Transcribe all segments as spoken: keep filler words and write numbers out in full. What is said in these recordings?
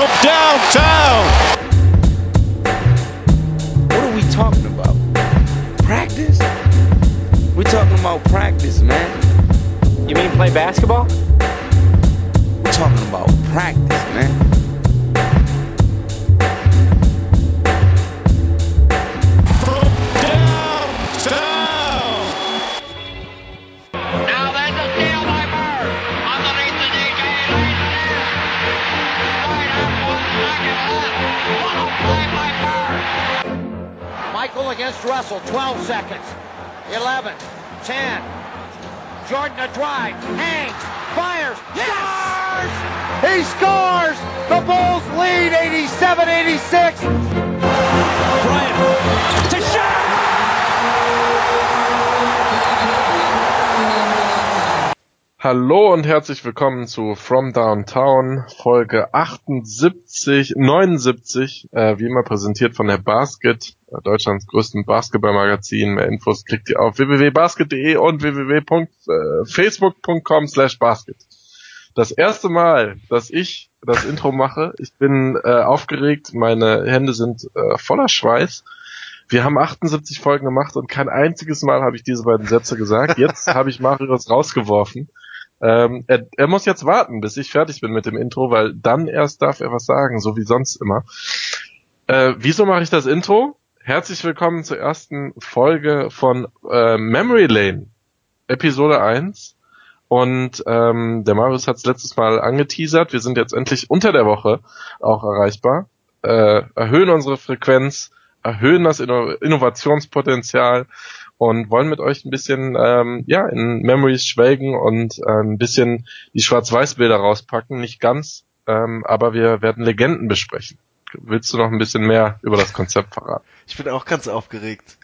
from downtown. What are we talking about? Practice? We're talking about practice, man. You mean play basketball? We're talking about practice, man. From downtown. Now there's a steal by Bird. Underneath the D J. Right half one second left. What a play by Bird. Michael against Russell. twelve seconds. eleven. ten. Jordan a drive. Hangs. Fires. Yes! Scores! He scores! The Bulls lead eighty-seven eighty-six. Bryant to shot. Hallo und herzlich willkommen zu From Downtown, Folge achtundsiebzig, neunundsiebzig, äh, wie immer präsentiert von der Basket, äh, Deutschlands größten Basketballmagazin. Mehr Infos klickt ihr auf w w w punkt basket punkt d e und w w w punkt facebook punkt com slash basket. Das erste Mal, dass ich das Intro mache, ich bin äh, aufgeregt, meine Hände sind äh, voller Schweiß. Wir haben achtundsiebzig Folgen gemacht und kein einziges Mal habe ich diese beiden Sätze gesagt. Jetzt habe ich Marius rausgeworfen. Ähm, er, er muss jetzt warten, bis ich fertig bin mit dem Intro, weil dann erst darf er was sagen, so wie sonst immer. Äh, wieso mache ich das Intro? Herzlich willkommen zur ersten Folge von äh, Memory Lane, Episode eins. Und ähm, der Marius hat es letztes Mal angeteasert. Wir sind jetzt endlich unter der Woche auch erreichbar. Äh, erhöhen unsere Frequenz, erhöhen das Inno- Innovationspotenzial und wollen mit euch ein bisschen ähm, ja in Memories schwelgen und äh, ein bisschen die Schwarz-Weiß-Bilder rauspacken. Nicht ganz, ähm, aber wir werden Legenden besprechen. Willst du noch ein bisschen mehr über das Konzept verraten? Ich bin auch ganz aufgeregt.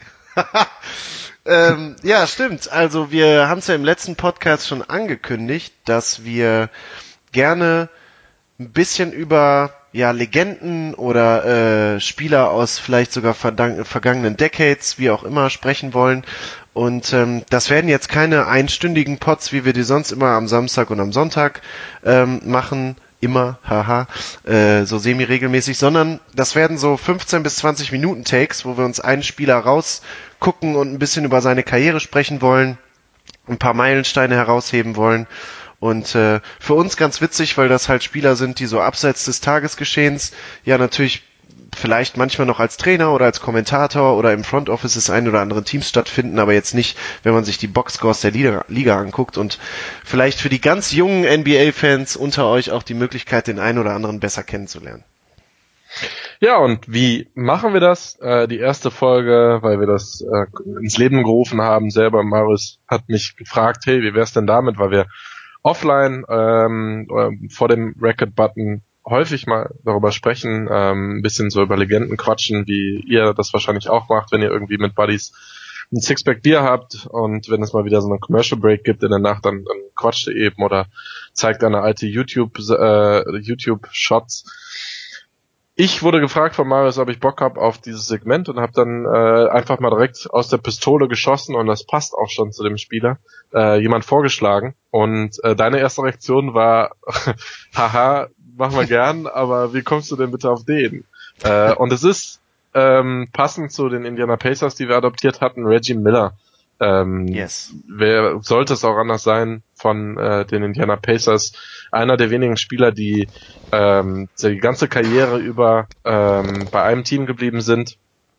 ähm, ja, stimmt. Also wir haben es ja im letzten Podcast schon angekündigt, dass wir gerne ein bisschen über ja Legenden oder äh, Spieler aus vielleicht sogar verdank- vergangenen Decades, wie auch immer, sprechen wollen. Und ähm, das werden jetzt keine einstündigen Pods, wie wir die sonst immer am Samstag und am Sonntag ähm, machen. Immer, haha, äh, so semi-regelmäßig, sondern das werden so fünfzehn bis zwanzig Minuten Takes, wo wir uns einen Spieler rausgucken und ein bisschen über seine Karriere sprechen wollen, ein paar Meilensteine herausheben wollen. Und äh, für uns ganz witzig, weil das halt Spieler sind, die so abseits des Tagesgeschehens ja natürlich vielleicht manchmal noch als Trainer oder als Kommentator oder im Front Office des einen oder anderen Teams stattfinden, aber jetzt nicht, wenn man sich die Boxscores der Liga, Liga anguckt, und vielleicht für die ganz jungen N B A-Fans unter euch auch die Möglichkeit, den einen oder anderen besser kennenzulernen. Ja, und wie machen wir das? Äh, die erste Folge, weil wir das äh, ins Leben gerufen haben, selber, Marius hat mich gefragt, hey, wie wär's denn damit, weil wir offline ähm, vor dem Record-Button häufig mal darüber sprechen, ähm, ein bisschen so über Legenden quatschen, wie ihr das wahrscheinlich auch macht, wenn ihr irgendwie mit Buddies ein Sixpack Bier habt und wenn es mal wieder so einen Commercial Break gibt in der Nacht, dann, dann quatscht ihr eben oder zeigt eine alte YouTube äh, YouTube Shots. Ich wurde gefragt von Marius, ob ich Bock habe auf dieses Segment und habe dann äh, einfach mal direkt aus der Pistole geschossen, und das passt auch schon zu dem Spieler, äh, jemand vorgeschlagen, und äh, deine erste Reaktion war haha, machen wir gern, aber wie kommst du denn bitte auf den? Äh, und es ist ähm, passend zu den Indiana Pacers, die wir adoptiert hatten, Reggie Miller. Ähm, Yes. Wer sollte es auch anders sein von äh, den Indiana Pacers? Einer der wenigen Spieler, die ähm, die ganze Karriere über ähm, bei einem Team geblieben sind.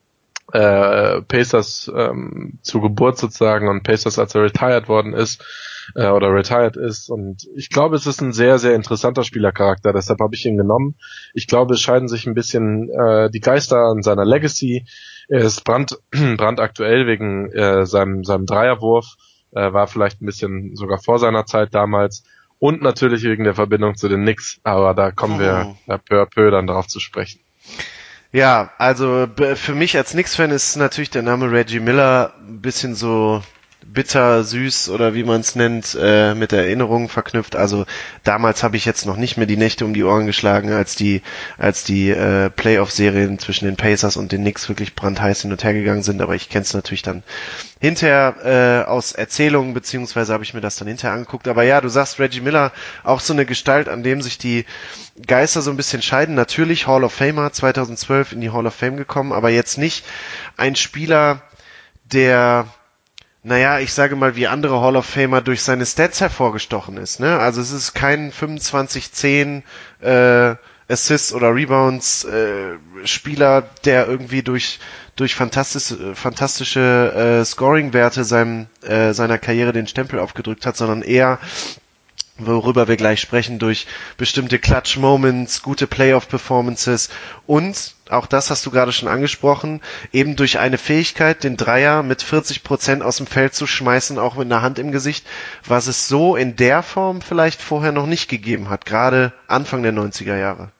Äh, Pacers ähm, zur Geburt sozusagen, und Pacers, als er retired worden ist äh, oder retired ist, und ich glaube, es ist ein sehr, sehr interessanter Spielercharakter, deshalb habe ich ihn genommen. Ich glaube, es scheiden sich ein bisschen äh, die Geister an seiner Legacy. Er ist brand, brandaktuell wegen äh, seinem, seinem Dreierwurf, äh, war vielleicht ein bisschen sogar vor seiner Zeit damals, und natürlich wegen der Verbindung zu den Knicks, aber da kommen wir ja, peu à peu dann darauf zu sprechen. Ja, also b- für mich als Knicks-Fan ist natürlich der Name Reggie Miller ein bisschen so, bitter, süß oder wie man es nennt, äh, mit Erinnerungen verknüpft. Also damals habe ich jetzt noch nicht mehr die Nächte um die Ohren geschlagen, als die als die äh, Playoff-Serien zwischen den Pacers und den Knicks wirklich brandheiß hin und her gegangen sind, aber ich kenne es natürlich dann hinterher äh, aus Erzählungen, beziehungsweise habe ich mir das dann hinterher angeguckt. Aber ja, du sagst Reggie Miller, auch so eine Gestalt, an dem sich die Geister so ein bisschen scheiden. Natürlich Hall of Famer, zweitausendzwölf in die Hall of Fame gekommen, aber jetzt nicht ein Spieler, der, naja, ich sage mal, wie andere Hall of Famer durch seine Stats hervorgestochen ist. Ne? Also es ist kein fünfundzwanzig zehn äh, Assists oder Rebounds äh, Spieler, der irgendwie durch durch fantastische fantastische äh, Scoring-Werte seinem äh, seiner Karriere den Stempel aufgedrückt hat, sondern eher, worüber wir gleich sprechen, durch bestimmte Clutch-Moments, gute Playoff-Performances und, auch das hast du gerade schon angesprochen, eben durch eine Fähigkeit, den Dreier mit vierzig Prozent aus dem Feld zu schmeißen, auch mit einer Hand im Gesicht, was es so in der Form vielleicht vorher noch nicht gegeben hat, gerade Anfang der neunziger Jahre.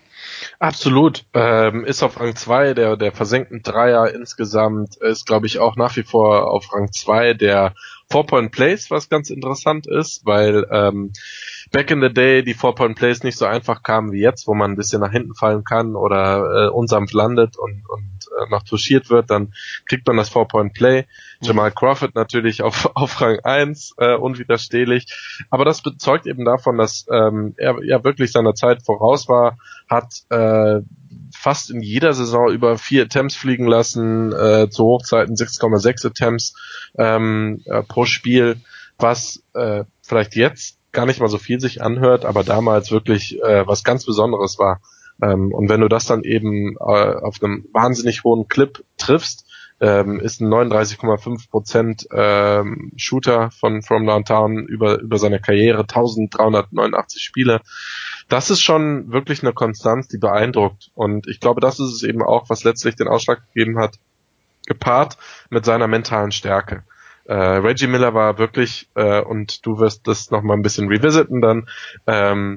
Absolut. Ähm, ist auf Rang zwei der, der versenkten Dreier insgesamt, ist glaube ich auch nach wie vor auf Rang zwei der Four-Point-Plays, was ganz interessant ist, weil ähm, back in the day die Four-Point-Plays nicht so einfach kamen wie jetzt, wo man ein bisschen nach hinten fallen kann oder äh, unsanft landet und, und äh, noch touchiert wird, dann kriegt man das Four-Point-Play. Mhm. Jamal Crawford natürlich auf, auf Rang eins, äh, unwiderstehlich, aber das bezeugt eben davon, dass ähm, er ja wirklich seiner Zeit voraus war, hat äh, fast in jeder Saison über vier Attempts fliegen lassen, äh, zu Hochzeiten sechs Komma sechs Attempts ähm, äh, pro Spiel, was äh, vielleicht jetzt gar nicht mal so viel sich anhört, aber damals wirklich äh, was ganz Besonderes war. Ähm, und wenn du das dann eben äh, auf einem wahnsinnig hohen Clip triffst, ähm, ist ein neununddreißig Komma fünf Prozent ähm, Shooter von From Downtown über über seine Karriere, eintausenddreihundertneunundachtzig Spiele. Das ist schon wirklich eine Konstanz, die beeindruckt. Und ich glaube, das ist es eben auch, was letztlich den Ausschlag gegeben hat, gepaart mit seiner mentalen Stärke. Äh, Reggie Miller war wirklich, äh, und du wirst das nochmal ein bisschen revisiten dann, ähm,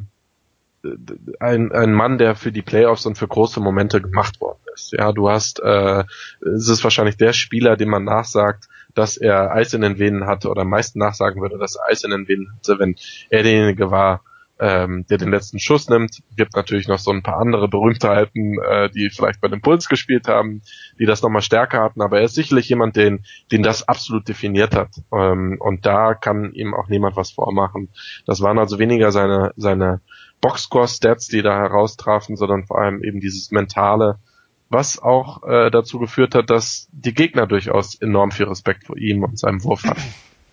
ein, ein Mann, der für die Playoffs und für große Momente gemacht worden ist. Ja, du hast, äh, es ist wahrscheinlich der Spieler, dem man nachsagt, dass er Eis in den Venen hatte, oder am meisten nachsagen würde, dass er Eis in den Venen hatte, wenn er derjenige war, ähm, der den letzten Schuss nimmt. Gibt natürlich noch so ein paar andere Berühmtheiten, äh, die vielleicht bei den Bulls gespielt haben, die das nochmal stärker hatten, aber er ist sicherlich jemand, den, den das absolut definiert hat. Ähm, und da kann ihm auch niemand was vormachen. Das waren also weniger seine, seine Boxscore-Stats, die da heraustrafen, sondern vor allem eben dieses Mentale, was auch äh, dazu geführt hat, dass die Gegner durchaus enorm viel Respekt vor ihm und seinem Wurf hatten.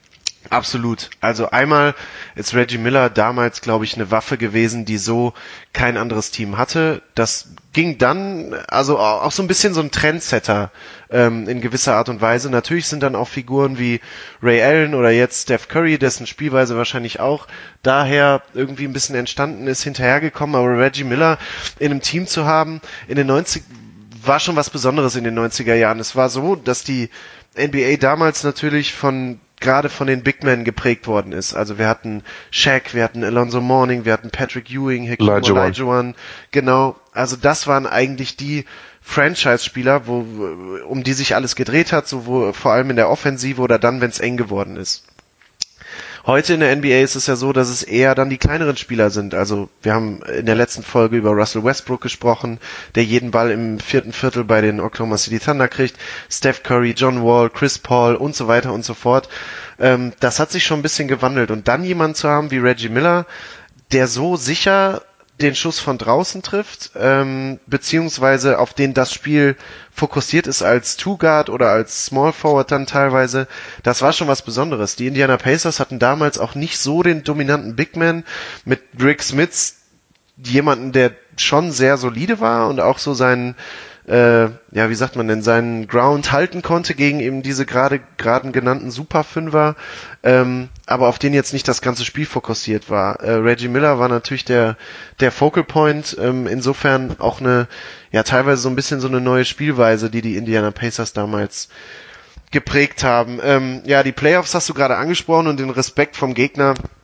Absolut. Also einmal ist Reggie Miller damals, glaube ich, eine Waffe gewesen, die so kein anderes Team hatte. Das ging dann, also auch so ein bisschen so ein Trendsetter ähm, in gewisser Art und Weise. Natürlich sind dann auch Figuren wie Ray Allen oder jetzt Steph Curry, dessen Spielweise wahrscheinlich auch daher irgendwie ein bisschen entstanden ist, hinterhergekommen. Aber Reggie Miller in einem Team zu haben, in den neunziger war schon was Besonderes in den neunziger Jahren. Es war so, dass die N B A damals natürlich von gerade von den Big Men geprägt worden ist. Also wir hatten Shaq, wir hatten Alonzo Mourning, wir hatten Patrick Ewing, Hakeem Olajuwon. Genau, also das waren eigentlich die Franchise-Spieler, wo um die sich alles gedreht hat, so wo, vor allem in der Offensive oder dann, wenn es eng geworden ist. Heute in der N B A ist es ja so, dass es eher dann die kleineren Spieler sind. Also wir haben in der letzten Folge über Russell Westbrook gesprochen, der jeden Ball im vierten Viertel bei den Oklahoma City Thunder kriegt. Steph Curry, John Wall, Chris Paul und so weiter und so fort. Ähm, das hat sich schon ein bisschen gewandelt. Und dann jemanden zu haben wie Reggie Miller, der so sicher den Schuss von draußen trifft, ähm, beziehungsweise auf den das Spiel fokussiert ist als Two-Guard oder als Small Forward dann teilweise, das war schon was Besonderes. Die Indiana Pacers hatten damals auch nicht so den dominanten Big Man mit Rick Smits, jemanden, der schon sehr solide war und auch so seinen äh, ja, wie sagt man denn, seinen Ground halten konnte gegen eben diese gerade gerade genannten Super-Fünfer, ähm, aber auf den jetzt nicht das ganze Spiel fokussiert war. Äh, Reggie Miller war natürlich der der Focal Point, ähm, insofern auch eine, ja teilweise so ein bisschen so eine neue Spielweise, die die Indiana Pacers damals geprägt haben. Ähm, ja, die Playoffs hast du gerade angesprochen und den Respekt vom Gegner.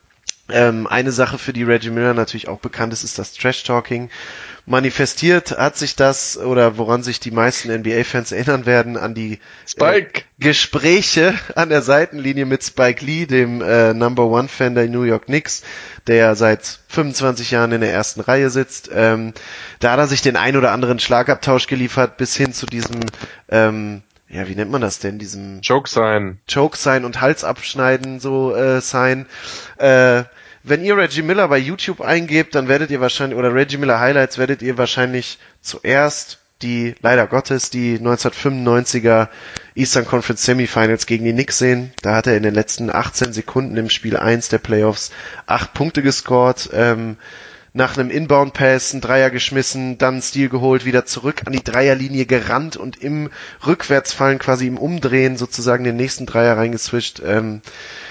Ähm, eine Sache, für die Reggie Miller natürlich auch bekannt ist, ist das Trash-Talking. Manifestiert hat sich das, oder woran sich die meisten N B A-Fans erinnern werden, an die Spike. Äh, Gespräche an der Seitenlinie mit Spike Lee, dem äh, Number One Fan der New York Knicks, der seit fünfundzwanzig Jahren in der ersten Reihe sitzt. Ähm, da hat er sich den ein oder anderen Schlagabtausch geliefert, bis hin zu diesem, ähm, ja, wie nennt man das denn, diesem Choke Sign. Choke Sign und Hals abschneiden, so äh, Sign. Äh, wenn ihr Reggie Miller bei YouTube eingebt, dann werdet ihr wahrscheinlich, oder Reggie Miller Highlights, werdet ihr wahrscheinlich zuerst die, leider Gottes, die neunzehnhundertfünfundneunziger Eastern Conference Semifinals gegen die Knicks sehen. Da hat er in den letzten achtzehn Sekunden im Spiel eins der Playoffs acht Punkte gescored, ähm, nach einem Inbound-Pass einen Dreier geschmissen, dann einen Steal geholt, wieder zurück an die Dreierlinie gerannt und im Rückwärtsfallen, quasi im Umdrehen sozusagen den nächsten Dreier reingeswischt. Ähm,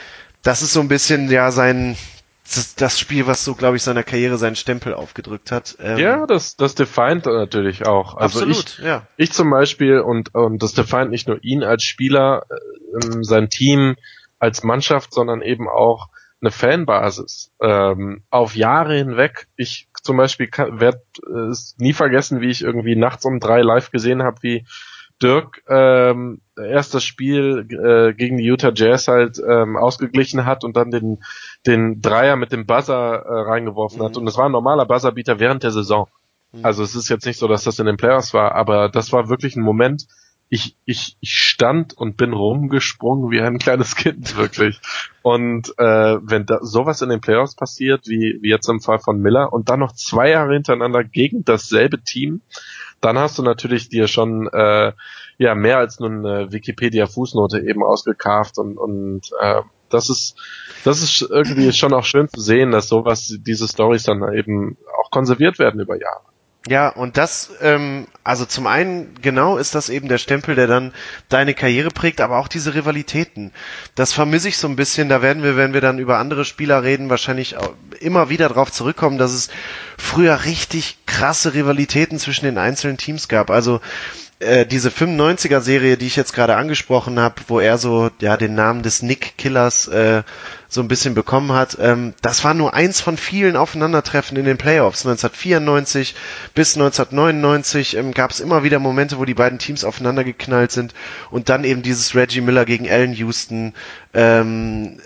das ist so ein bisschen, ja, sein, das Spiel, was so, glaube ich, seiner Karriere seinen Stempel aufgedrückt hat. Ähm, Ja, das, das defined natürlich auch. Also absolut, ich, ja. ich zum Beispiel, und, und das defined nicht nur ihn als Spieler, äh, sein Team als Mannschaft, sondern eben auch eine Fanbasis. Ähm, auf Jahre hinweg. Ich zum Beispiel werde es nie vergessen, wie ich irgendwie nachts um drei live gesehen habe, wie Dirk ähm, erst das Spiel äh, gegen die Utah Jazz halt ähm, ausgeglichen hat und dann den den Dreier mit dem Buzzer äh, reingeworfen mhm. hat. Und das war ein normaler Buzzerbeater während der Saison. Mhm. Also es ist jetzt nicht so, dass das in den Playoffs war, aber das war wirklich ein Moment. Ich ich ich stand und bin rumgesprungen wie ein kleines Kind, wirklich. Und äh, wenn da sowas in den Playoffs passiert, wie wie jetzt im Fall von Miller, und dann noch zwei Jahre hintereinander gegen dasselbe Team, dann hast du natürlich dir schon äh, ja mehr als nur eine Wikipedia-Fußnote eben ausgekarft und und äh, das ist das ist irgendwie schon auch schön zu sehen, dass sowas, diese Storys dann eben auch konserviert werden über Jahre. Ja, und das, ähm, also zum einen, genau, ist das eben der Stempel, der dann deine Karriere prägt, aber auch diese Rivalitäten. Das vermisse ich so ein bisschen, da werden wir, wenn wir dann über andere Spieler reden, wahrscheinlich auch immer wieder drauf zurückkommen, dass es früher richtig krasse Rivalitäten zwischen den einzelnen Teams gab. Also äh, diese fünfundneunziger-Serie, die ich jetzt gerade angesprochen habe, wo er so ja den Namen des Nick-Killers äh, so ein bisschen bekommen hat, ähm, das war nur eins von vielen Aufeinandertreffen in den Playoffs. neunzehnhundertvierundneunzig bis neunzehnhundertneunundneunzig ähm, gab es immer wieder Momente, wo die beiden Teams aufeinander geknallt sind, und dann eben dieses Reggie Miller gegen Allen Houston, ähm,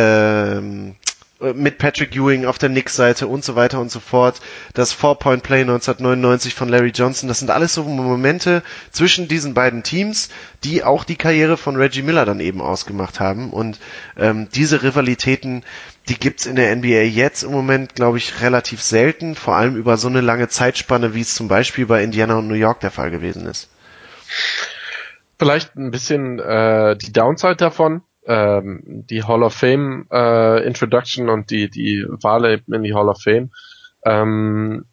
ähm, mit Patrick Ewing auf der Knicks-Seite und so weiter und so fort. Das Four-Point-Play neunzehnhundertneunundneunzig von Larry Johnson, das sind alles so Momente zwischen diesen beiden Teams, die auch die Karriere von Reggie Miller dann eben ausgemacht haben. Und ähm, diese Rivalitäten, die gibt's in der N B A jetzt im Moment, glaube ich, relativ selten, vor allem über so eine lange Zeitspanne, wie es zum Beispiel bei Indiana und New York der Fall gewesen ist. Vielleicht ein bisschen äh, die Downside davon. Ähm, die Hall of Fame äh, Introduction und die die Wahl in die Hall of Fame. Ähm,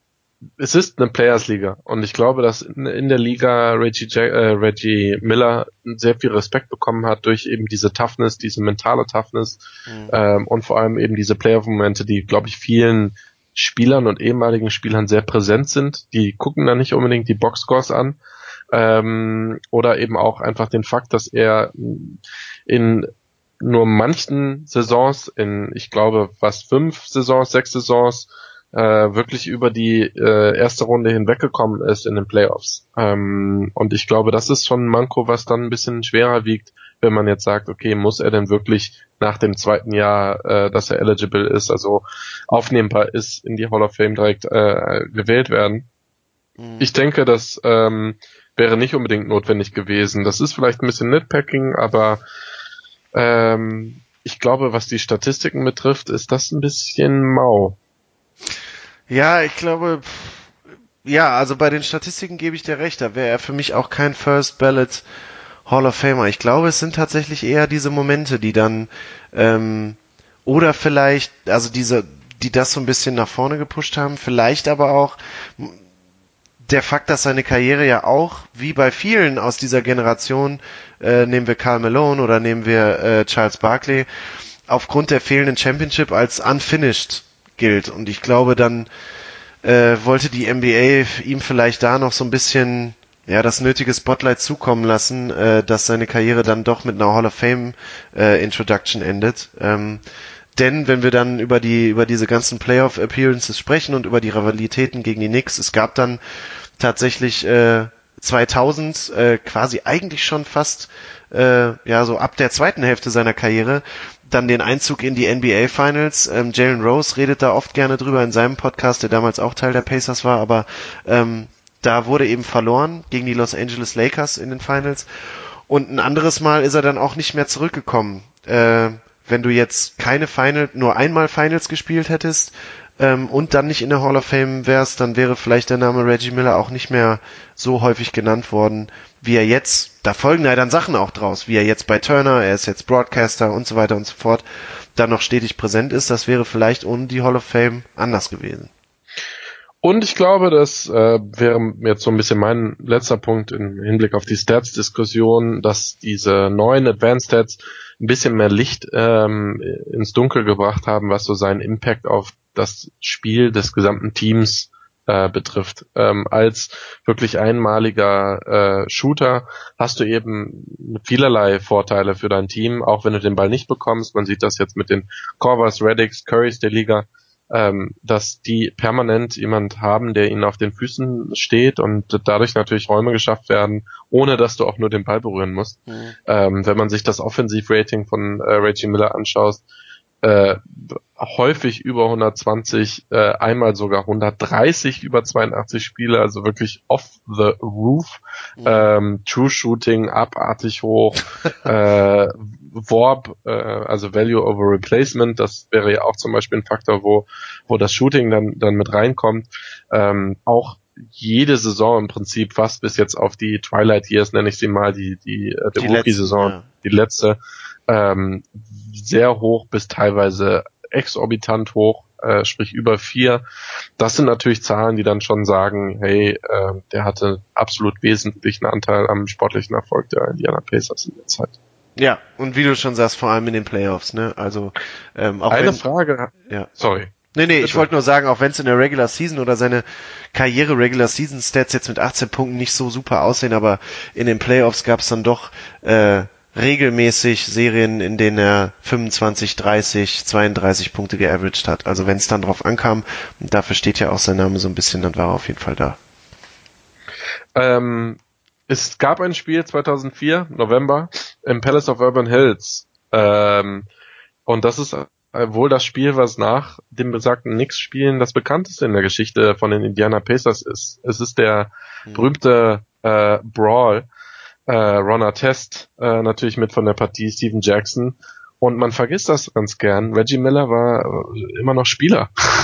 es ist eine Players-Liga und ich glaube, dass in, in der Liga Reggie, Jack, äh, Reggie Miller sehr viel Respekt bekommen hat durch eben diese Toughness, diese mentale Toughness mhm. ähm, und vor allem eben diese Playoff-Momente, die, glaube ich, vielen Spielern und ehemaligen Spielern sehr präsent sind. Die gucken dann nicht unbedingt die Boxscores an. Ähm, oder eben auch einfach den Fakt, dass er in nur manchen Saisons, in ich glaube fast fünf Saisons, sechs Saisons, äh, wirklich über die äh, erste Runde hinweggekommen ist in den Playoffs. Ähm, und ich glaube, das ist schon ein Manko, was dann ein bisschen schwerer wiegt, wenn man jetzt sagt, okay, muss er denn wirklich nach dem zweiten Jahr, äh, dass er eligible ist, also aufnehmbar ist, in die Hall of Fame direkt äh, gewählt werden. Mhm. Ich denke, das ähm, wäre nicht unbedingt notwendig gewesen. Das ist vielleicht ein bisschen Nitpicking, aber ähm, ich glaube, was die Statistiken betrifft, ist das ein bisschen mau. Ja, ich glaube, ja, also bei den Statistiken gebe ich dir recht, da wäre er für mich auch kein First Ballot Hall of Famer. Ich glaube, es sind tatsächlich eher diese Momente, die dann ähm, oder vielleicht, also diese, die das so ein bisschen nach vorne gepusht haben, vielleicht aber auch der Fakt, dass seine Karriere ja auch, wie bei vielen aus dieser Generation, äh, nehmen wir Karl Malone oder nehmen wir äh, Charles Barkley, aufgrund der fehlenden Championship als unfinished gilt. Und ich glaube, dann äh, wollte die N B A ihm vielleicht da noch so ein bisschen ja das nötige Spotlight zukommen lassen, äh, dass seine Karriere dann doch mit einer Hall of Fame äh, Introduction endet. Ähm, Denn wenn wir dann über die über diese ganzen Playoff-Appearances sprechen und über die Rivalitäten gegen die Knicks, es gab dann tatsächlich äh, zweitausend äh, quasi eigentlich schon fast äh, ja so ab der zweiten Hälfte seiner Karriere dann den Einzug in die N B A Finals. Ähm, Jalen Rose redet da oft gerne drüber in seinem Podcast, der damals auch Teil der Pacers war, aber ähm, da wurde eben verloren gegen die Los Angeles Lakers in den Finals. Und ein anderes Mal ist er dann auch nicht mehr zurückgekommen. Äh, wenn du jetzt keine Final, nur einmal Finals gespielt hättest ähm, und dann nicht in der Hall of Fame wärst, dann wäre vielleicht der Name Reggie Miller auch nicht mehr so häufig genannt worden, wie er jetzt, da folgen ja dann Sachen auch draus, wie er jetzt bei Turner, er ist jetzt Broadcaster und so weiter und so fort, dann noch stetig präsent ist. Das wäre vielleicht ohne die Hall of Fame anders gewesen. Und ich glaube, das äh, wäre jetzt so ein bisschen mein letzter Punkt im Hinblick auf die Stats-Diskussion, dass diese neuen Advanced Stats ein bisschen mehr Licht ähm, ins Dunkel gebracht haben, was so seinen Impact auf das Spiel des gesamten Teams äh, betrifft. Ähm, als wirklich einmaliger äh, Shooter hast du eben vielerlei Vorteile für dein Team, auch wenn du den Ball nicht bekommst. Man sieht das jetzt mit den Korvers, Reddicks, Currys der Liga, ähm, dass die permanent jemand haben, der ihnen auf den Füßen steht und dadurch natürlich Räume geschafft werden, ohne dass du auch nur den Ball berühren musst. Mhm. Ähm, wenn man sich das Offensivrating von äh, Reggie Miller anschaut, äh, häufig über hundertzwanzig, äh, einmal sogar hundertdreißig über zweiundachtzig Spiele, also wirklich off the roof, mhm. ähm, True Shooting abartig hoch, äh, Warp, äh, also Value over Replacement, das wäre ja auch zum Beispiel ein Faktor, wo wo das Shooting dann dann mit reinkommt, ähm, auch jede Saison im Prinzip fast bis jetzt auf die Twilight Years, nenne ich sie mal, die die, äh, die, die Rookie-Saison, ja. die letzte, ähm, sehr hoch bis teilweise exorbitant hoch, äh, sprich über vier. Das sind natürlich Zahlen, die dann schon sagen, hey, äh, der hatte absolut wesentlichen Anteil am sportlichen Erfolg der Indiana Pacers in der Zeit. Ja, und wie du schon sagst, vor allem in den Playoffs, ne? Also ähm, auch eine wenn, Frage. Ja. Sorry. Nee, nee, ich wollte nur sagen, auch wenn es in der Regular Season oder seine Karriere Regular Season Stats jetzt mit achtzehn Punkten nicht so super aussehen, aber in den Playoffs gab es dann doch äh, regelmäßig Serien, in denen er fünfundzwanzig, dreißig, zweiunddreißig Punkte geaveraged hat. Also wenn es dann drauf ankam, und dafür steht ja auch sein Name so ein bisschen, dann war er auf jeden Fall da. Ähm, es gab ein Spiel zweitausendvier, November, im Palace of Urban Hills. Ähm, und das ist wohl das Spiel, was nach dem besagten Knicks-Spielen das bekannteste in der Geschichte von den Indiana Pacers ist. Es ist der mhm. berühmte äh, Brawl. Äh, Ron Artest äh, natürlich mit von der Partie, Steven Jackson. Und man vergisst das ganz gern. Reggie Miller war äh, immer noch Spieler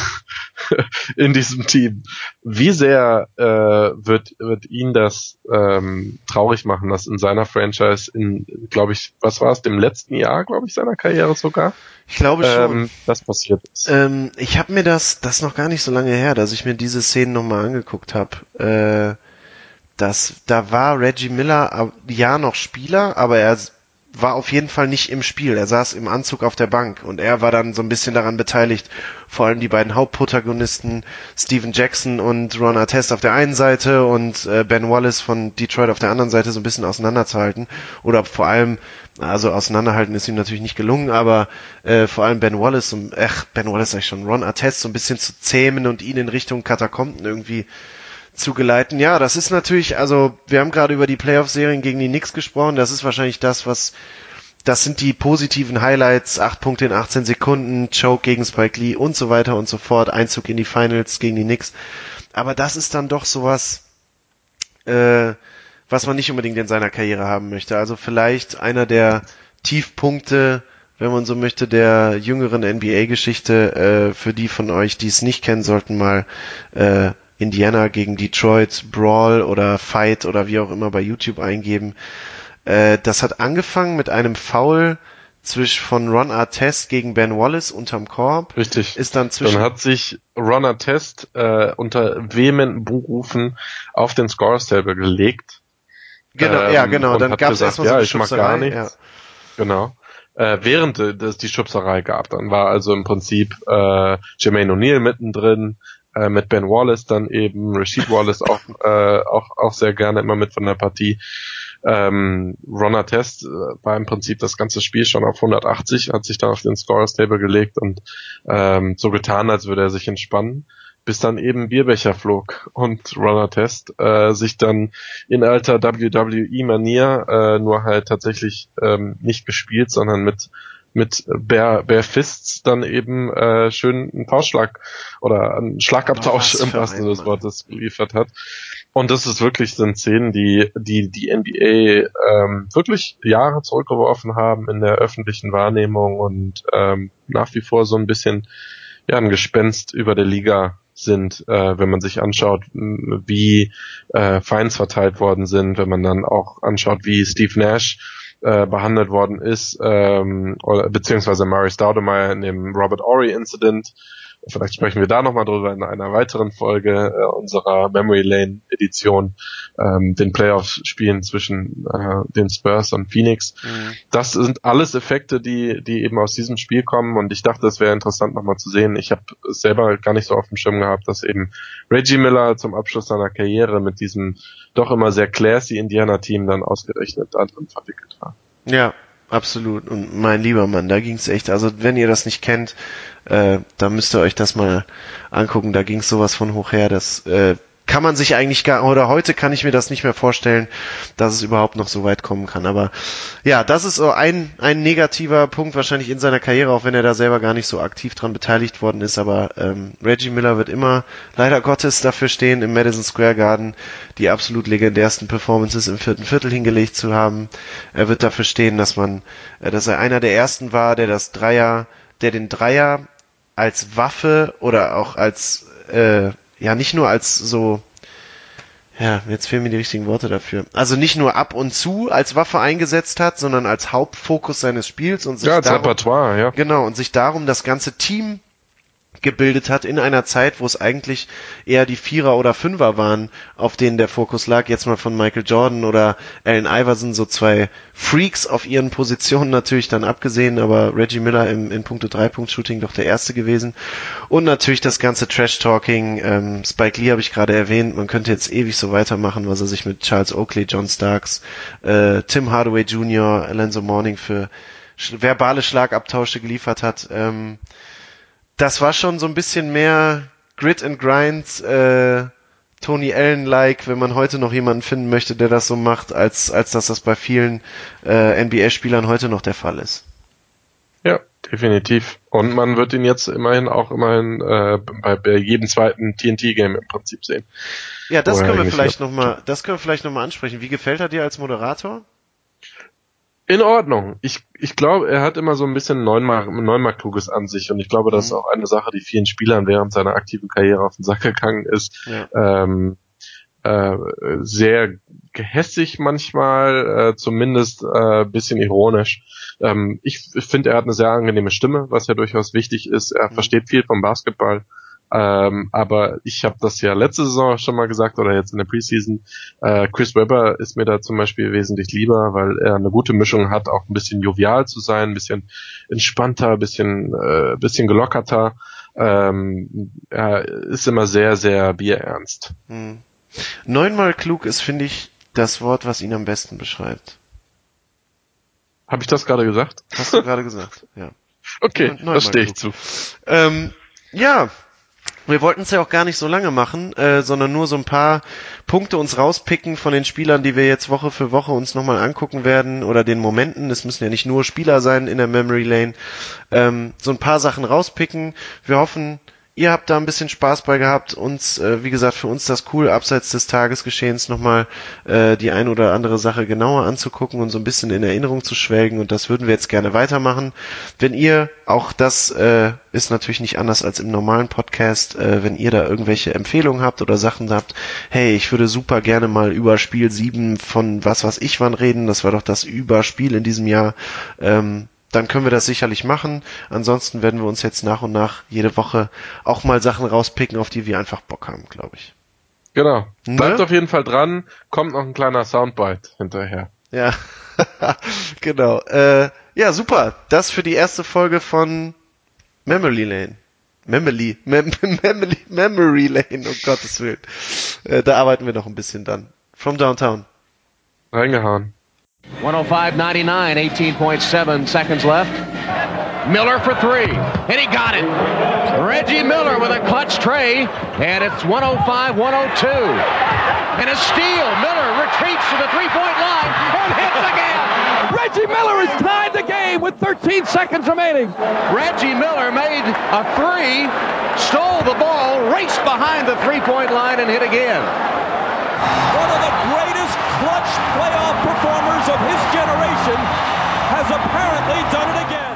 in diesem Team. Wie sehr äh, wird wird ihn das ähm, traurig machen, dass in seiner Franchise in, glaube ich, was war es, dem letzten Jahr, glaube ich, seiner Karriere sogar? Ich glaube schon. Ähm, das passiert ist. Ähm, ich habe mir das, das ist noch gar nicht so lange her, dass ich mir diese Szenen nochmal angeguckt habe. Äh, das, da war Reggie Miller ja noch Spieler, aber er war auf jeden Fall nicht im Spiel. Er saß im Anzug auf der Bank und er war dann so ein bisschen daran beteiligt, vor allem die beiden Hauptprotagonisten Steven Jackson und Ron Artest auf der einen Seite und äh, Ben Wallace von Detroit auf der anderen Seite so ein bisschen auseinanderzuhalten. Oder vor allem, also auseinanderhalten ist ihm natürlich nicht gelungen, aber äh, vor allem Ben Wallace, ach, Ben Wallace sag ich schon, Ron Artest so ein bisschen zu zähmen und ihn in Richtung Katakomben irgendwie zu geleiten. Ja, das ist natürlich, also wir haben gerade über die Playoff-Serien gegen die Knicks gesprochen, das ist wahrscheinlich das, was, das sind die positiven Highlights, acht Punkte in achtzehn Sekunden, Choke gegen Spike Lee und so weiter und so fort, Einzug in die Finals gegen die Knicks. Aber das ist dann doch sowas, äh, was man nicht unbedingt in seiner Karriere haben möchte. Also vielleicht einer der Tiefpunkte, wenn man so möchte, der jüngeren N B A-Geschichte, äh, für die von euch, die es nicht kennen, sollten mal äh, Indiana gegen Detroit Brawl oder Fight oder wie auch immer bei YouTube eingeben. Äh, das hat angefangen mit einem Foul zwischen von Ron Artest gegen Ben Wallace unterm Korb. Richtig. Ist dann zwischen dann hat sich Ron Artest äh, unter vehementen Buhrufen auf den Scores Table gelegt. Genau, ähm, ja genau. Dann gab es erstmal so ja, eine ich mag Schubserei. gar nichts. Ja. Genau. Äh, während es die Schubserei gab, dann war also im Prinzip äh, Jermaine O'Neal mittendrin, äh, mit Ben Wallace dann eben, Rasheed Wallace auch, äh, auch auch sehr gerne immer mit von der Partie. Ähm, Ron Artest äh, war im Prinzip das ganze Spiel schon auf hundertachtzig, hat sich dann auf den Scorers Table gelegt und ähm, so getan, als würde er sich entspannen, bis dann eben Bierbecher flog und Ron Artest äh, sich dann in alter W W E-Manier äh, nur halt tatsächlich ähm, nicht gespielt, sondern mit mit Bare, Bare Fists dann eben äh, schön einen Tauschschlag oder einen Schlagabtausch im wahrsten Sinne des Wortes geliefert hat. Und das ist wirklich sind Szenen, die die die N B A ähm, wirklich Jahre zurückgeworfen haben in der öffentlichen Wahrnehmung und ähm, nach wie vor so ein bisschen ja ein Gespenst über der Liga sind, äh, wenn man sich anschaut, wie äh, Fines verteilt worden sind, wenn man dann auch anschaut, wie Steve Nash äh, behandelt worden ist, ähm, oder, beziehungsweise Murray Stoudemire in dem Robert Horry Incident. Vielleicht sprechen wir da nochmal drüber in einer weiteren Folge äh, unserer Memory Lane Edition, ähm, den Playoff-Spielen zwischen äh, den Spurs und Phoenix. Mhm. Das sind alles Effekte, die die eben aus diesem Spiel kommen und ich dachte, es wäre interessant nochmal zu sehen. Ich habe es selber gar nicht so auf dem Schirm gehabt, dass eben Reggie Miller zum Abschluss seiner Karriere mit diesem doch immer sehr classy Indiana-Team dann ausgerechnet da drin verwickelt war. Ja, absolut. Und mein lieber Mann, da ging's echt, also wenn ihr das nicht kennt, äh, da müsst ihr euch das mal angucken, da ging's sowas von hoch her, das äh, kann man sich eigentlich gar, oder heute kann ich mir das nicht mehr vorstellen, dass es überhaupt noch so weit kommen kann. Aber ja, das ist so ein ein negativer Punkt wahrscheinlich in seiner Karriere, auch wenn er da selber gar nicht so aktiv dran beteiligt worden ist. Aber ähm, Reggie Miller wird immer leider Gottes dafür stehen, im Madison Square Garden die absolut legendärsten Performances im vierten Viertel hingelegt zu haben. Er wird dafür stehen, dass man, äh, dass er einer der ersten war, der das Dreier, der den Dreier als Waffe oder auch als äh, ja, nicht nur als so, ja, jetzt fehlen mir die richtigen Worte dafür. Also nicht nur ab und zu als Waffe eingesetzt hat, sondern als Hauptfokus seines Spiels und sich ja, als darum, Repertoire, ja. Genau, und sich darum das ganze Team gebildet hat in einer Zeit, wo es eigentlich eher die Vierer oder Fünfer waren, auf denen der Fokus lag. Jetzt mal von Michael Jordan oder Allen Iverson, so zwei Freaks auf ihren Positionen natürlich dann abgesehen, aber Reggie Miller im, in puncto Drei-Punkt-Shooting doch der Erste gewesen. Und natürlich das ganze Trash-Talking, ähm, Spike Lee habe ich gerade erwähnt, man könnte jetzt ewig so weitermachen, was er sich mit Charles Oakley, John Starks, äh, Tim Hardaway Junior, Alonzo Mourning für sch- verbale Schlagabtausche geliefert hat. Ähm, Das war schon so ein bisschen mehr Grit and Grind, äh, Tony Allen-like, wenn man heute noch jemanden finden möchte, der das so macht, als als dass das bei vielen äh, N B A-Spielern heute noch der Fall ist. Ja, definitiv. Und man wird ihn jetzt immerhin auch immerhin äh, bei, bei jedem zweiten T N T-Game im Prinzip sehen. Ja, das Oder können wir vielleicht ja. noch mal, das können wir vielleicht noch mal ansprechen. Wie gefällt er dir als Moderator? In Ordnung. Ich ich glaube, er hat immer so ein bisschen Neunmark, Neunmark-Kluges an sich und ich glaube, das ist auch eine Sache, die vielen Spielern während seiner aktiven Karriere auf den Sack gegangen ist. Ja. Ähm, äh, sehr gehässig manchmal, äh, zumindest äh, bisschen ironisch. Ähm, ich finde, er hat eine sehr angenehme Stimme, was ja durchaus wichtig ist. Er mhm. versteht viel vom Basketball. Ähm, aber ich habe das ja letzte Saison schon mal gesagt oder jetzt in der Preseason, äh, Chris Webber ist mir da zum Beispiel wesentlich lieber, weil er eine gute Mischung hat, auch ein bisschen jovial zu sein, ein bisschen entspannter, ein bisschen, äh, bisschen gelockerter. Ähm, er ist immer sehr, sehr bierernst. Hm. Neunmal klug ist, finde ich, das Wort, was ihn am besten beschreibt. Habe ich das gerade gesagt? Hast du gerade gesagt, ja. Okay, das stehe ich zu. Ähm, ja, wir wollten es ja auch gar nicht so lange machen, äh, sondern nur so ein paar Punkte uns rauspicken von den Spielern, die wir jetzt Woche für Woche uns nochmal angucken werden oder den Momenten. Es müssen ja nicht nur Spieler sein in der Memory Lane. Ähm, so ein paar Sachen rauspicken. Wir hoffen, ihr habt da ein bisschen Spaß bei gehabt. Uns, äh, wie gesagt, für uns das cool, abseits des Tagesgeschehens nochmal äh, die ein oder andere Sache genauer anzugucken und so ein bisschen in Erinnerung zu schwelgen. Und das würden wir jetzt gerne weitermachen. Wenn ihr, auch das äh, ist natürlich nicht anders als im normalen Podcast, äh, wenn ihr da irgendwelche Empfehlungen habt oder Sachen habt, hey, ich würde super gerne mal über Spiel sieben von was weiß ich wann reden. Das war doch das Überspiel in diesem Jahr. Ähm, dann können wir das sicherlich machen. Ansonsten werden wir uns jetzt nach und nach jede Woche auch mal Sachen rauspicken, auf die wir einfach Bock haben, glaube ich. Genau. Ne? Bleibt auf jeden Fall dran. Kommt noch ein kleiner Soundbite hinterher. Ja, genau. Äh, ja, super. Das für die erste Folge von Memory Lane. Memory, Mem- Memory, Memory Lane, um Gottes Willen. Äh, da arbeiten wir noch ein bisschen dann. From Downtown. Reingehauen. one oh five ninety-nine, eighteen point seven seconds left. Miller for three, and he got it. Reggie Miller with a clutch tray, and it's one oh five one oh two. And a steal. Miller retreats to the three-point line and hits again. Reggie Miller has tied the game with thirteen seconds remaining. Reggie Miller made a three, stole the ball, raced behind the three-point line, and hit again. One of the greatest clutch playoff performers of his generation has apparently done it again.